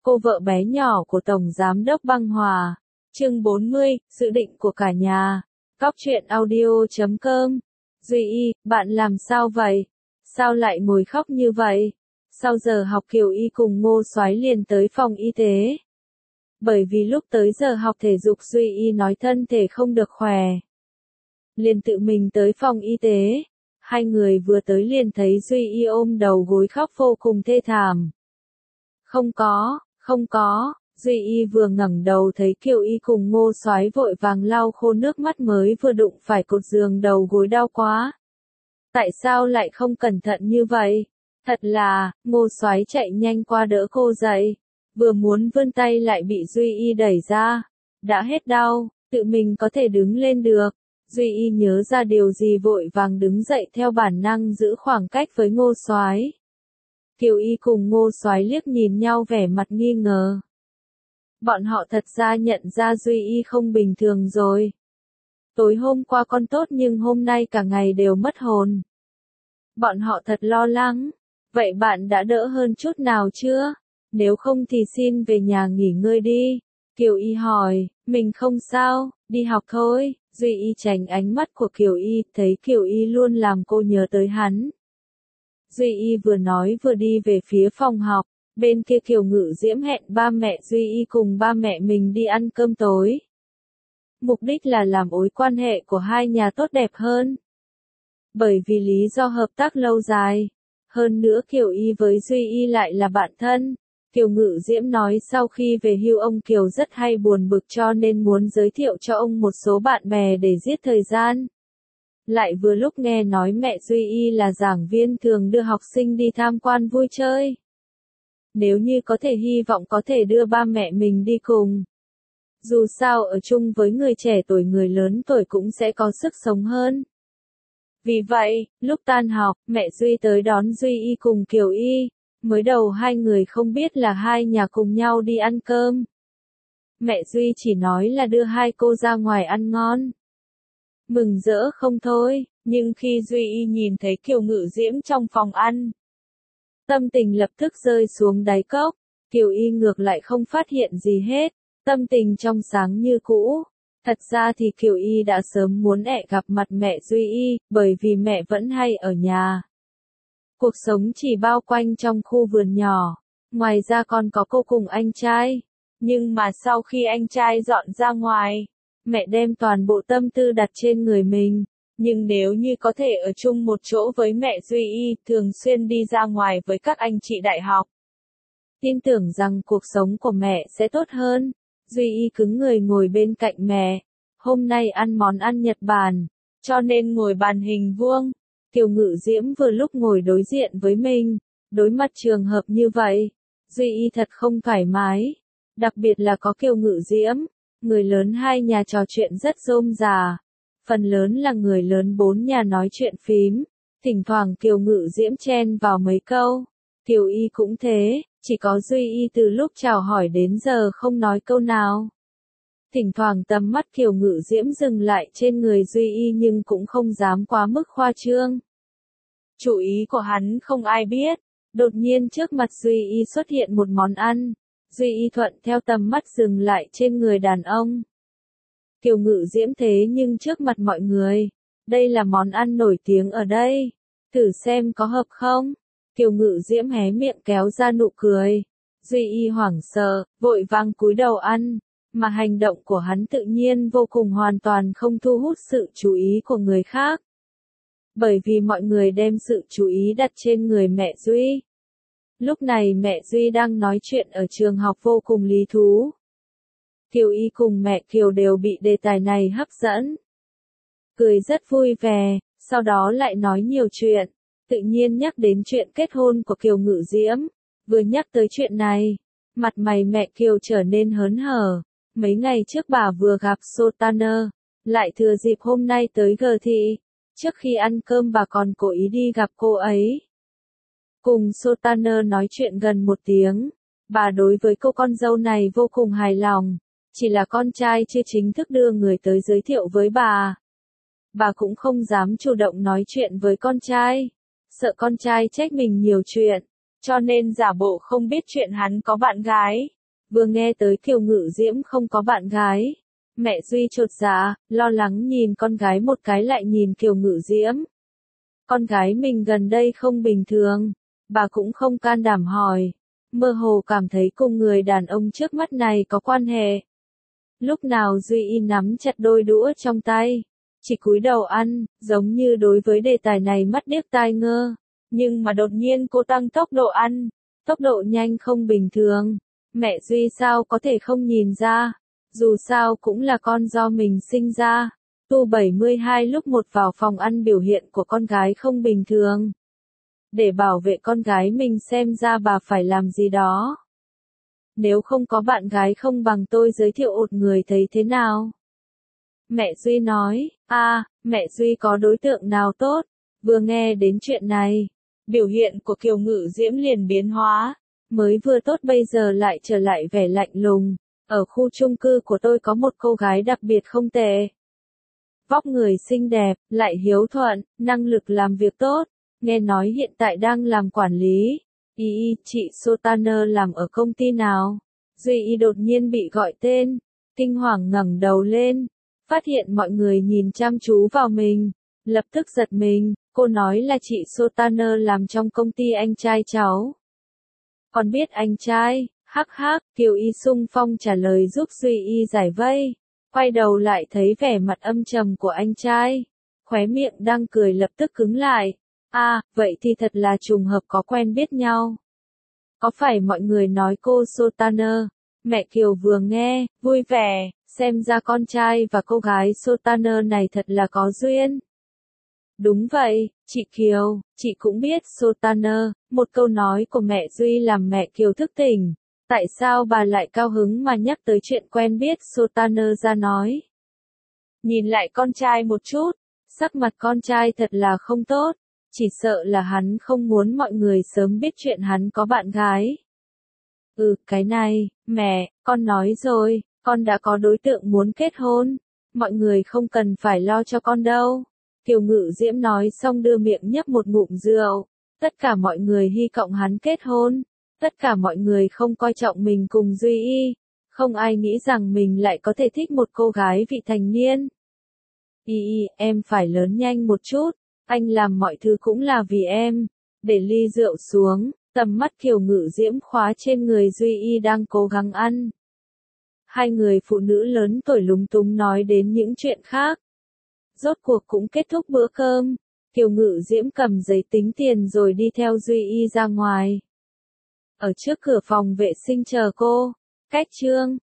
cô vợ bé nhỏ của Tổng Giám đốc Băng Hòa. Chương 40, dự định của cả nhà. Cóc truyện audio.com. Duy Y, bạn làm sao vậy? Sao lại ngồi khóc như vậy? Sau giờ học Kiều Y cùng Ngô Soái liền tới phòng y tế. Bởi vì lúc tới giờ học thể dục Duy Y nói thân thể không được khỏe. Liền tự mình tới phòng y tế. Hai người vừa tới liền thấy Duy Y ôm đầu gối khóc vô cùng thê thảm. Không có, Duy Y vừa ngẩng đầu thấy Kiều Y cùng Ngô Soái vội vàng lau khô nước mắt mới vừa đụng phải cột giường đầu gối đau quá. Tại sao lại không cẩn thận như vậy? Thật là, Ngô Soái chạy nhanh qua đỡ cô dậy. Vừa muốn vươn tay lại bị Duy Y đẩy ra. Đã hết đau, tự mình có thể đứng lên được. Duy Y nhớ ra điều gì vội vàng đứng dậy theo bản năng giữ khoảng cách với Ngô Soái. Kiều Y cùng Ngô Soái liếc nhìn nhau vẻ mặt nghi ngờ. Bọn họ thật ra nhận ra Duy Y không bình thường rồi. Tối hôm qua con tốt nhưng hôm nay cả ngày đều mất hồn. Bọn họ thật lo lắng. Vậy bạn đã đỡ hơn chút nào chưa? Nếu không thì xin về nhà nghỉ ngơi đi. Kiều Y hỏi, mình không sao, đi học thôi. Duy Y tránh ánh mắt của Kiều Y, thấy Kiều Y luôn làm cô nhớ tới hắn. Duy Y vừa nói vừa đi về phía phòng học, bên kia Kiều Ngự Diễm hẹn ba mẹ Duy Y cùng ba mẹ mình đi ăn cơm tối. Mục đích là làm mối quan hệ của hai nhà tốt đẹp hơn. Bởi vì lý do hợp tác lâu dài. Hơn nữa Kiều Y với Duy Y lại là bạn thân. Kiều Ngự Diễm nói sau khi về hưu ông Kiều rất hay buồn bực cho nên muốn giới thiệu cho ông một số bạn bè để giết thời gian. Lại vừa lúc nghe nói mẹ Duy Y là giảng viên thường đưa học sinh đi tham quan vui chơi. Nếu như có thể hy vọng có thể đưa ba mẹ mình đi cùng. Dù sao ở chung với người trẻ tuổi người lớn tuổi cũng sẽ có sức sống hơn. Vì vậy, lúc tan học, mẹ Duy tới đón Duy Y cùng Kiều Y. Mới đầu hai người không biết là hai nhà cùng nhau đi ăn cơm. Mẹ Duy chỉ nói là đưa hai cô ra ngoài ăn ngon. Mừng rỡ không thôi, nhưng khi Duy Y nhìn thấy Kiều Ngự Diễm trong phòng ăn, tâm tình lập tức rơi xuống đáy cốc. Kiều Y ngược lại không phát hiện gì hết, tâm tình trong sáng như cũ. Thật ra thì Kiều Y đã sớm muốn gặp mặt mẹ Duy Y, bởi vì mẹ vẫn hay ở nhà. Cuộc sống chỉ bao quanh trong khu vườn nhỏ, ngoài ra còn có cô cùng anh trai. Nhưng mà sau khi anh trai dọn ra ngoài, mẹ đem toàn bộ tâm tư đặt trên người mình. Nhưng nếu như có thể ở chung một chỗ với mẹ Duy Y, thường xuyên đi ra ngoài với các anh chị đại học, tin tưởng rằng cuộc sống của mẹ sẽ tốt hơn. Duy Y cứng người ngồi bên cạnh mẹ. Hôm nay ăn món ăn Nhật Bản, cho nên ngồi bàn hình vuông. Kiều Ngự Diễm vừa lúc ngồi đối diện với mình. Đối mặt trường hợp như vậy, Duy Y thật không thoải mái. Đặc biệt là có Kiều Ngự Diễm. Người lớn hai nhà trò chuyện rất rôm rà. Phần lớn là người lớn bốn nhà nói chuyện phím. Thỉnh thoảng Kiều Ngự Diễm chen vào mấy câu. Kiều Y cũng thế, chỉ có Duy Y từ lúc chào hỏi đến giờ không nói câu nào. Thỉnh thoảng tầm mắt Kiều Ngự Diễm dừng lại trên người Duy Y nhưng cũng không dám quá mức khoa trương. Chủ ý của hắn không ai biết. Đột nhiên trước mặt Duy Y xuất hiện một món ăn. Duy Y thuận theo tầm mắt dừng lại trên người đàn ông. Kiều Ngự Diễm thế nhưng trước mặt mọi người. Đây là món ăn nổi tiếng ở đây. Thử xem có hợp không? Kiều Ngự Diễm hé miệng kéo ra nụ cười. Duy Y hoảng sợ, vội vàng cúi đầu ăn. Mà hành động của hắn tự nhiên vô cùng hoàn toàn không thu hút sự chú ý của người khác. Bởi vì mọi người đem sự chú ý đặt trên người mẹ Duy. Lúc này mẹ Duy đang nói chuyện ở trường học vô cùng lý thú. Kiều Y cùng mẹ Kiều đều bị đề tài này hấp dẫn. Cười rất vui vẻ, sau đó lại nói nhiều chuyện. Tự nhiên nhắc đến chuyện kết hôn của Kiều Ngự Diễm. Vừa nhắc tới chuyện này, mặt mày mẹ Kiều trở nên hớn hở. Mấy ngày trước bà vừa gặp Sotaner, lại thừa dịp hôm nay tới G thị. Trước khi ăn cơm bà còn cố ý đi gặp cô ấy. Cùng Sotaner nói chuyện gần 1 tiếng. Bà đối với cô con dâu này vô cùng hài lòng. Chỉ là con trai chưa chính thức đưa người tới giới thiệu với bà. Bà cũng không dám chủ động nói chuyện với con trai. Sợ con trai trách mình nhiều chuyện. cho nên giả bộ không biết chuyện hắn có bạn gái. Vừa nghe tới Kiều Ngự Diễm không có bạn gái, mẹ Duy chột dạ, lo lắng nhìn con gái một cái lại nhìn Kiều Ngự Diễm. Con gái mình gần đây không bình thường, bà cũng không can đảm hỏi, mơ hồ cảm thấy cùng người đàn ông trước mắt này có quan hệ. Lúc nào Duy Y nắm chặt đôi đũa trong tay, chỉ cúi đầu ăn, giống như đối với đề tài này mắt điếc tai ngơ. Nhưng mà đột nhiên cô tăng tốc độ ăn, tốc độ nhanh không bình thường. Mẹ Duy sao có thể không nhìn ra, dù sao cũng là con do mình sinh ra. Tu 72 lúc một vào phòng ăn biểu hiện của con gái không bình thường. Để bảo vệ con gái mình xem ra bà phải làm gì đó. Nếu không có bạn gái không bằng tôi giới thiệu một người thấy thế nào? Mẹ Duy nói, mẹ Duy có đối tượng nào tốt? Vừa nghe đến chuyện này, biểu hiện của Kiều Ngự Diễm liền biến hóa, mới vừa tốt bây giờ lại trở lại vẻ lạnh lùng. Ở khu chung cư của tôi có một cô gái đặc biệt không tệ. Vóc người xinh đẹp, lại hiếu thuận, năng lực làm việc tốt, nghe nói hiện tại đang làm quản lý. Chị Sotaner làm ở công ty nào? Duy Y đột nhiên bị gọi tên, kinh hoàng ngẩng đầu lên, phát hiện mọi người nhìn chăm chú vào mình, lập tức giật mình, cô nói là chị Sotaner làm trong công ty anh trai cháu. Còn biết anh trai, hắc hắc, Kiều Y xung phong trả lời giúp Duy Y giải vây, quay đầu lại thấy vẻ mặt âm trầm của anh trai, khóe miệng đang cười lập tức cứng lại. Vậy thì thật là trùng hợp có quen biết nhau. Có phải mọi người nói cô Sotaner? Mẹ Kiều vừa nghe, vui vẻ, xem ra con trai và cô gái Sotaner này thật là có duyên. Đúng vậy, chị Kiều, chị cũng biết Sotaner, một câu nói của mẹ Duy làm mẹ Kiều thức tỉnh. Tại sao bà lại cao hứng mà nhắc tới chuyện quen biết Sotaner ra nói? Nhìn lại con trai một chút, sắc mặt con trai thật là không tốt. Chỉ sợ là hắn không muốn mọi người sớm biết chuyện hắn có bạn gái. Cái này, mẹ, con nói rồi, con đã có đối tượng muốn kết hôn. Mọi người không cần phải lo cho con đâu. Kiều Ngự Diễm nói xong đưa miệng nhấp một ngụm rượu. Tất cả mọi người hy vọng hắn kết hôn. Tất cả mọi người không coi trọng mình cùng Duy Y. Không ai nghĩ rằng mình lại có thể thích một cô gái vị thành niên. Em phải lớn nhanh một chút. Anh làm mọi thứ cũng là vì em. Để ly rượu xuống, tầm mắt Kiều Ngự Diễm khóa trên người Duy Y đang cố gắng ăn. Hai người phụ nữ lớn tuổi lúng túng nói đến những chuyện khác. Rốt cuộc cũng kết thúc bữa cơm. Kiều Ngự Diễm cầm giấy tính tiền rồi đi theo Duy Y ra ngoài. Ở trước cửa phòng vệ sinh chờ cô. Cách chương